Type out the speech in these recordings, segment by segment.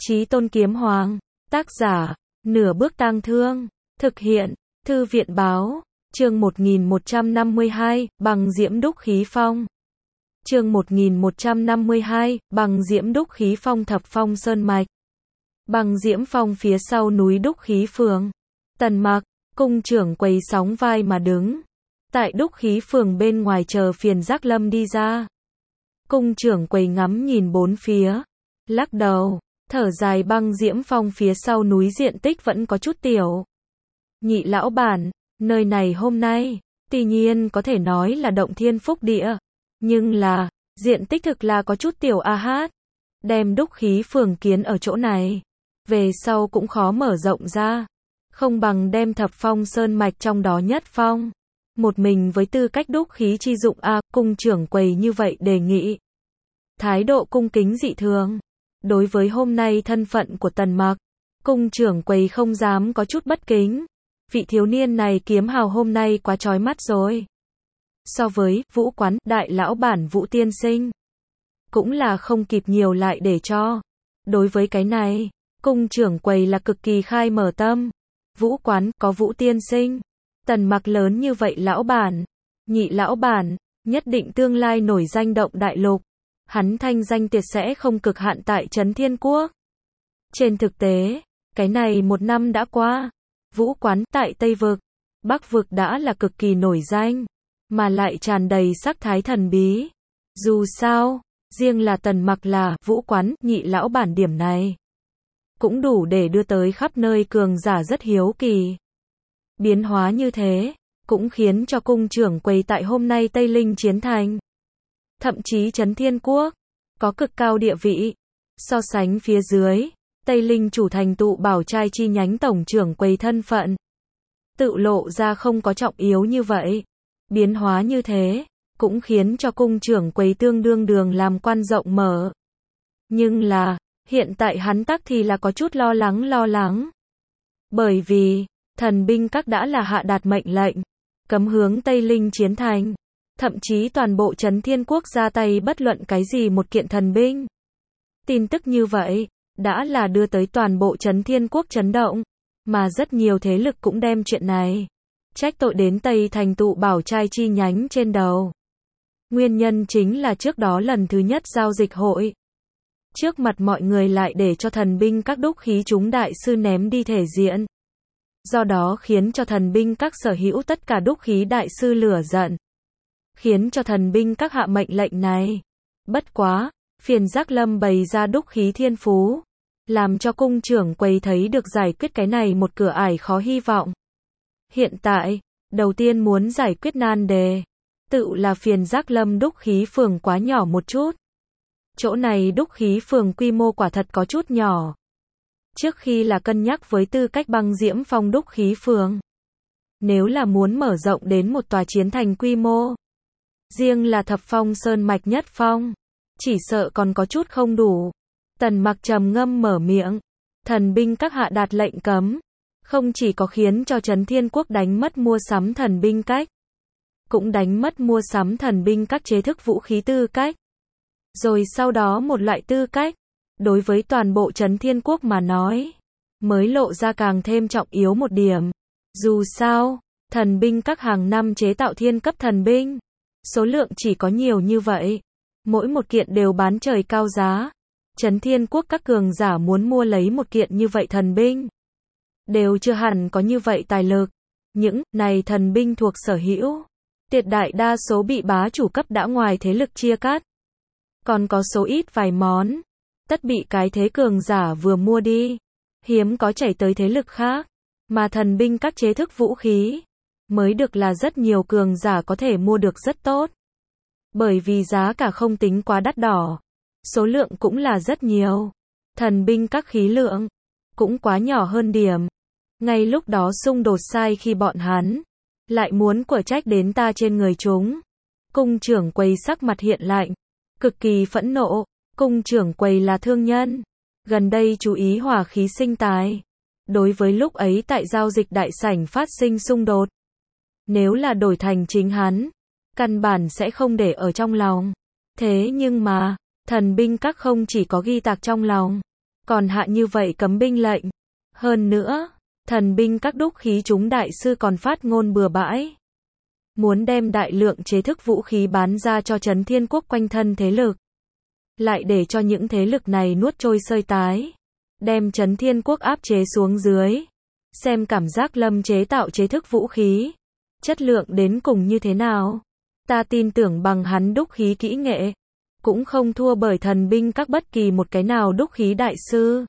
Chí Tôn Kiếm Hoàng, tác giả, Nửa Bước Tang Thương, thực hiện, Thư viện Báo, chương 1152, bằng diễm đúc khí phong. Chương 1152, bằng diễm đúc khí phong thập phong sơn mạch. Bằng diễm phong phía sau núi đúc khí phường. Tần Mặc, cung trưởng quầy sóng vai mà đứng. Tại đúc khí phường bên ngoài chờ Phiền Giác Lâm đi ra. Cung trưởng quầy ngắm nhìn bốn phía. Lắc đầu, thở dài băng diễm phong phía sau núi diện tích vẫn có chút tiểu. Nhị lão bản, nơi này hôm nay, tuy nhiên có thể nói là động thiên phúc địa. Nhưng là, diện tích thực là có chút tiểu a hát. Đem đúc khí phường kiến ở chỗ này. Về sau cũng khó mở rộng ra. Không bằng đem thập phong sơn mạch trong đó nhất phong. Một mình với tư cách đúc khí chi dụng cung trưởng quầy như vậy đề nghị. Thái độ cung kính dị thường. Đối với hôm nay thân phận của Tần Mặc, cung trưởng quầy không dám có chút bất kính. Vị thiếu niên này kiếm hào hôm nay quá chói mắt rồi. So với Vũ Quán, đại lão bản Vũ tiên sinh, cũng là không kịp nhiều lại để cho. Đối với cái này, cung trưởng quầy là cực kỳ khai mở tâm. Vũ Quán, có Vũ tiên sinh. Tần Mặc lớn như vậy lão bản, nhị lão bản, nhất định tương lai nổi danh động đại lục. Hắn thanh danh tuyệt sẽ không cực hạn tại Trấn Thiên Quốc. Trên thực tế, cái này một năm đã qua. Vũ Quán tại Tây Vực, Bắc Vực đã là cực kỳ nổi danh, mà lại tràn đầy sắc thái thần bí. Dù sao, riêng là Tần Mặc là Vũ Quán, nhị lão bản điểm này, cũng đủ để đưa tới khắp nơi cường giả rất hiếu kỳ. Biến hóa như thế, cũng khiến cho cung trưởng quầy tại hôm nay Tây Linh chiến thành. Thậm chí Trấn Thiên Quốc, có cực cao địa vị. So sánh phía dưới, Tây Linh chủ thành tụ bảo trai chi nhánh tổng trưởng quầy thân phận. Tự lộ ra không có trọng yếu như vậy. Biến hóa như thế, cũng khiến cho cung trưởng quầy tương đương đường làm quan rộng mở. Nhưng là, hiện tại hắn tắc thì là có chút lo lắng. Bởi vì, thần binh các đã là hạ đạt mệnh lệnh, cấm hướng Tây Linh chiến thành. Thậm chí toàn bộ Trấn Thiên Quốc ra tay bất luận cái gì một kiện thần binh. Tin tức như vậy, đã là đưa tới toàn bộ Trấn Thiên Quốc chấn động. Mà rất nhiều thế lực cũng đem chuyện này trách tội đến Tây thành tụ bảo trai chi nhánh trên đầu. Nguyên nhân chính là trước đó lần thứ nhất giao dịch hội. Trước mặt mọi người lại để cho thần binh các đúc khí chúng đại sư ném đi thể diện. Do đó khiến cho thần binh các sở hữu tất cả đúc khí đại sư lửa giận. Khiến cho thần binh các hạ mệnh lệnh này. Bất quá, Phiền Giác Lâm bày ra đúc khí thiên phú. Làm cho cung trưởng quầy thấy được giải quyết cái này một cửa ải khó hy vọng. Hiện tại, đầu tiên muốn giải quyết nan đề. Tự là Phiền Giác Lâm đúc khí phường quá nhỏ một chút. Chỗ này đúc khí phường quy mô quả thật có chút nhỏ. Trước khi là cân nhắc với tư cách băng diễm phong đúc khí phường. Nếu là muốn mở rộng đến một tòa chiến thành quy mô. Riêng là thập phong sơn mạch nhất phong. Chỉ sợ còn có chút không đủ. Tần Mặc trầm ngâm mở miệng. Thần binh các hạ đạt lệnh cấm. Không chỉ có khiến cho Trấn Thiên Quốc đánh mất mua sắm thần binh cách. Cũng đánh mất mua sắm thần binh các chế thức vũ khí tư cách. Rồi sau đó một loại tư cách. Đối với toàn bộ Trấn Thiên Quốc mà nói. Mới lộ ra càng thêm trọng yếu một điểm. Dù sao, thần binh các hàng năm chế tạo thiên cấp thần binh. Số lượng chỉ có nhiều như vậy. Mỗi một kiện đều bán trời cao giá. Trấn Thiên Quốc các cường giả muốn mua lấy một kiện như vậy thần binh. Đều chưa hẳn có như vậy tài lực. Những này thần binh thuộc sở hữu. Tuyệt đại đa số bị bá chủ cấp đã ngoài thế lực chia cắt. Còn có số ít vài món. Tất bị cái thế cường giả vừa mua đi. Hiếm có chảy tới thế lực khác. Mà thần binh các chế thức vũ khí. Mới được là rất nhiều cường giả có thể mua được rất tốt. Bởi vì giá cả không tính quá đắt đỏ. Số lượng cũng là rất nhiều. Thần binh các khí lượng cũng quá nhỏ hơn điểm. Ngay lúc đó xung đột sai khi bọn hắn lại muốn của trách đến ta trên người chúng. Cung trưởng quầy sắc mặt hiện lạnh, cực kỳ phẫn nộ. Cung trưởng quầy là thương nhân, gần đây chú ý hỏa khí sinh tài. Đối với lúc ấy tại giao dịch đại sảnh phát sinh xung đột, nếu là đổi thành chính hắn, căn bản sẽ không để ở trong lòng. Thế nhưng mà, thần binh các không chỉ có ghi tạc trong lòng, còn hạ như vậy cấm binh lệnh. Hơn nữa, thần binh các đúc khí chúng đại sư còn phát ngôn bừa bãi. Muốn đem đại lượng chế thức vũ khí bán ra cho Trấn Thiên Quốc quanh thân thế lực. Lại để cho những thế lực này nuốt trôi sơi tái. Đem Trấn Thiên Quốc áp chế xuống dưới. Xem cảm giác Lâm chế tạo chế thức vũ khí. Chất lượng đến cùng như thế nào. Ta tin tưởng bằng hắn đúc khí kỹ nghệ. Cũng không thua bởi thần binh các bất kỳ một cái nào đúc khí đại sư.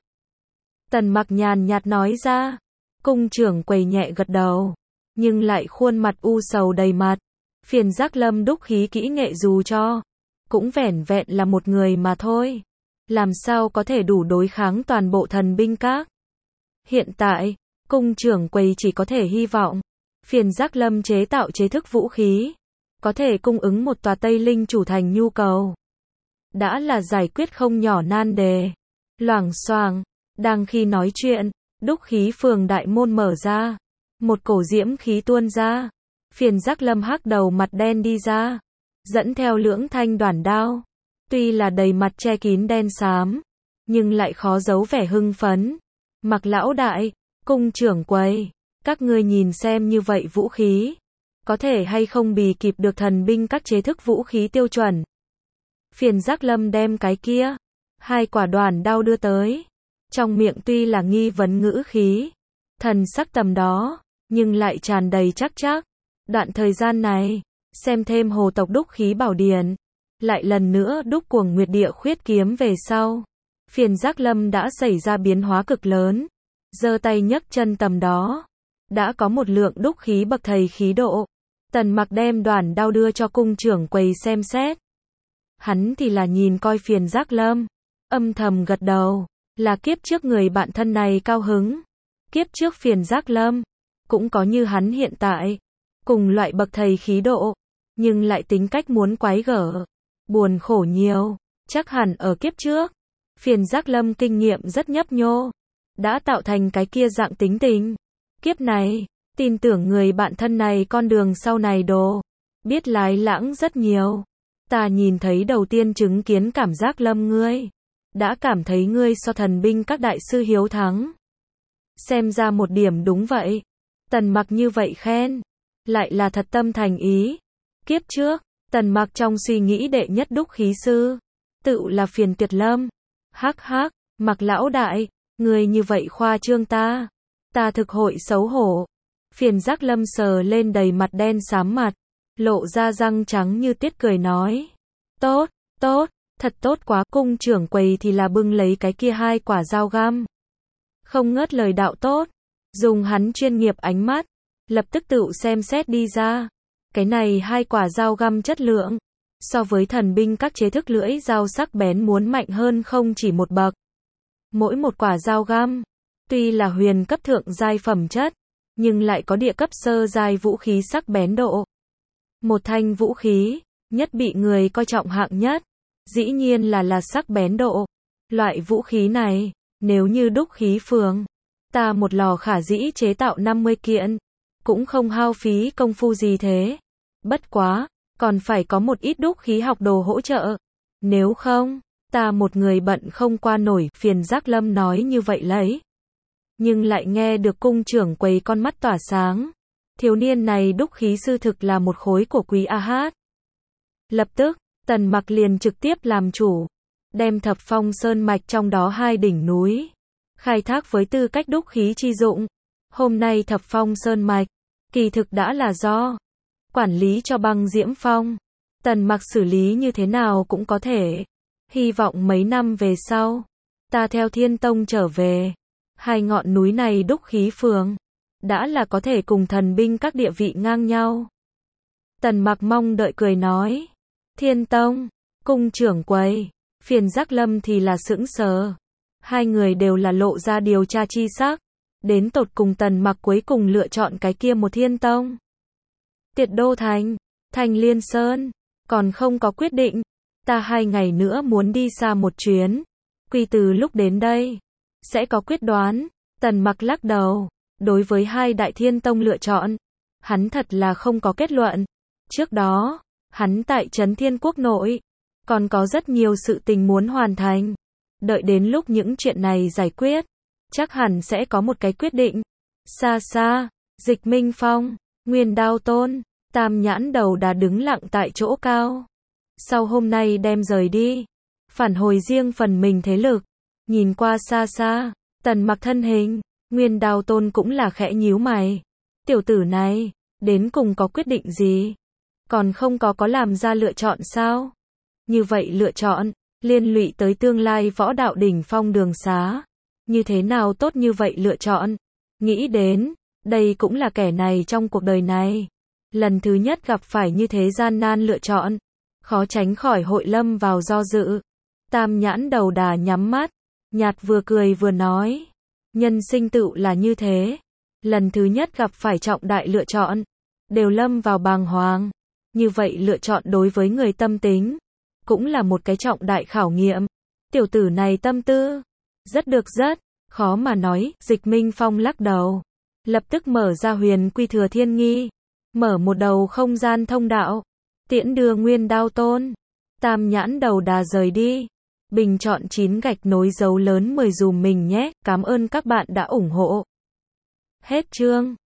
Tần Mặc nhàn nhạt nói ra. Cung trưởng quầy nhẹ gật đầu. Nhưng lại khuôn mặt u sầu đầy mặt. Phiền giác Lâm đúc khí kỹ nghệ dù cho. Cũng vẻn vẹn là một người mà thôi. Làm sao có thể đủ đối kháng toàn bộ thần binh các. Hiện tại, cung trưởng quầy chỉ có thể hy vọng. Phiền giác Lâm chế tạo chế thức vũ khí. Có thể cung ứng một tòa Tây Linh chủ thành nhu cầu. Đã là giải quyết không nhỏ nan đề. Loảng xoảng, đang khi nói chuyện, đúc khí phường đại môn mở ra. Một cổ diễm khí tuôn ra. Phiền giác Lâm hắc đầu mặt đen đi ra. Dẫn theo lưỡng thanh đoản đao. Tuy là đầy mặt che kín đen xám. Nhưng lại khó giấu vẻ hưng phấn. Mặc lão đại, cung trưởng quầy. Các ngươi nhìn xem như vậy vũ khí. Có thể hay không bì kịp được thần binh các chế thức vũ khí tiêu chuẩn. Phiền giác Lâm đem cái kia. Hai quả đoản đao đưa tới. Trong miệng tuy là nghi vấn ngữ khí. Thần sắc tầm đó. Nhưng lại tràn đầy chắc chắc. Đoạn thời gian này. Xem thêm hồ tộc đúc khí bảo điển. Lại lần nữa đúc cuồng nguyệt địa khuyết kiếm về sau. Phiền giác Lâm đã xảy ra biến hóa cực lớn. Giơ tay nhấc chân tầm đó. Đã có một lượng đúc khí bậc thầy khí độ. Tần Mặc đem đoản đao đưa cho cung trưởng quầy xem xét. Hắn thì là nhìn coi phiền giác Lâm. Âm thầm gật đầu. Là kiếp trước người bạn thân này cao hứng. Kiếp trước phiền giác Lâm. Cũng có như hắn hiện tại. Cùng loại bậc thầy khí độ. Nhưng lại tính cách muốn quái gở. Buồn khổ nhiều. Chắc hẳn ở kiếp trước. Phiền giác Lâm kinh nghiệm rất nhấp nhô. Đã tạo thành cái kia dạng tính tình. Kiếp này. Tin tưởng người bạn thân này con đường sau này đồ. Biết lái lãng rất nhiều. Ta nhìn thấy đầu tiên chứng kiến cảm giác Lâm ngươi. Đã cảm thấy ngươi so thần binh các đại sư hiếu thắng. Xem ra một điểm đúng vậy. Tần Mặc như vậy khen. Lại là thật tâm thành ý. Kiếp trước, Tần Mặc trong suy nghĩ đệ nhất đúc khí sư. Tự là phiền tuyệt Lâm. Hắc hắc, Mặc lão đại. Ngươi như vậy khoa trương ta. Ta thực hội xấu hổ. Phiền giác Lâm sờ lên đầy mặt đen xám mặt. Lộ ra răng trắng như tiết cười nói. Tốt, tốt, thật tốt quá. Cung trưởng quầy thì là bưng lấy cái kia hai quả dao găm. Không ngớt lời đạo tốt. Dùng hắn chuyên nghiệp ánh mắt. Lập tức tự xem xét đi ra. Cái này hai quả dao găm chất lượng. So với thần binh các chế thức lưỡi dao sắc bén muốn mạnh hơn không chỉ một bậc. Mỗi một quả dao găm. Tuy là huyền cấp thượng giai phẩm chất. Nhưng lại có địa cấp sơ giai vũ khí sắc bén độ. Một thanh vũ khí. Nhất bị người coi trọng hạng nhất. Dĩ nhiên là sắc bén độ. Loại vũ khí này. Nếu như đúc khí phường. Ta một lò khả dĩ chế tạo 50 kiện. Cũng không hao phí công phu gì thế. Bất quá. Còn phải có một ít đúc khí học đồ hỗ trợ. Nếu không. Ta một người bận không qua nổi. Phiền giác Lâm nói như vậy lấy. Nhưng lại nghe được cung trưởng quầy con mắt tỏa sáng. Thiếu niên này đúc khí sư thực là một khối của quý A Hát. Lập tức, Tần Mặc liền trực tiếp làm chủ. Đem Thập Phong Sơn Mạch trong đó hai đỉnh núi. Khai thác với tư cách đúc khí chi dụng. Hôm nay Thập Phong Sơn Mạch. Kỳ thực đã là do. Quản lý cho Băng Diễm Phong. Tần Mặc xử lý như thế nào cũng có thể. Hy vọng mấy năm về sau. Ta theo Thiên Tông trở về. Hai ngọn núi này đúc khí phường. Đã là có thể cùng thần binh các địa vị ngang nhau. Tần Mặc mong đợi cười nói. Thiên Tông, cung trưởng quầy, phiền giác Lâm thì là sững sờ. Hai người đều là lộ ra điều tra chi sắc. Đến tột cùng Tần Mặc cuối cùng lựa chọn cái kia một Thiên Tông. Tiệt Đô Thành, Thành Liên Sơn, còn không có quyết định. Ta 2 ngày nữa muốn đi xa một chuyến. Quy từ lúc đến đây. Sẽ có quyết đoán. Tần Mặc lắc đầu. Đối với hai đại Thiên Tông lựa chọn. Hắn thật là không có kết luận. Trước đó. Hắn tại Trấn Thiên Quốc nội. Còn có rất nhiều sự tình muốn hoàn thành. đợi đến lúc những chuyện này giải quyết, chắc hẳn sẽ có một cái quyết định. Xa xa, Dịch Minh Phong, Nguyên Đao Tôn, Tam Nhãn Đầu Đà đứng lặng tại chỗ cao. Sau hôm nay đem rời đi, phản hồi riêng phần mình thế lực, nhìn qua xa xa, Tần Mặc thân hình, Nguyên Đao Tôn cũng là khẽ nhíu mày. Tiểu tử này, đến cùng có quyết định gì? Còn không có làm ra lựa chọn sao? Như vậy lựa chọn, liên lụy tới tương lai võ đạo đỉnh phong đường xá. Như thế nào tốt như vậy lựa chọn? Nghĩ đến, đây cũng là kẻ này trong cuộc đời này. Lần thứ nhất gặp phải như thế gian nan lựa chọn, khó tránh khỏi hội lâm vào do dự. Tam Nhãn Đầu Đà nhắm mắt, nhạt vừa cười vừa nói. Nhân sinh tựu là như thế. Lần thứ nhất gặp phải trọng đại lựa chọn, đều lâm vào bàng hoàng. Như vậy lựa chọn đối với người tâm tính, cũng là một cái trọng đại khảo nghiệm. Tiểu tử này tâm tư, rất được rất, khó mà nói. Dịch Minh Phong lắc đầu, lập tức mở ra Huyền Quy Thừa Thiên Nghi, mở một đầu không gian thông đạo, tiễn đưa Nguyên Đao Tôn, Tam Nhãn Đầu Đà rời đi. Bình chọn 9 gạch nối dấu lớn 10 dùm mình nhé. Cảm ơn các bạn đã ủng hộ. Hết chương.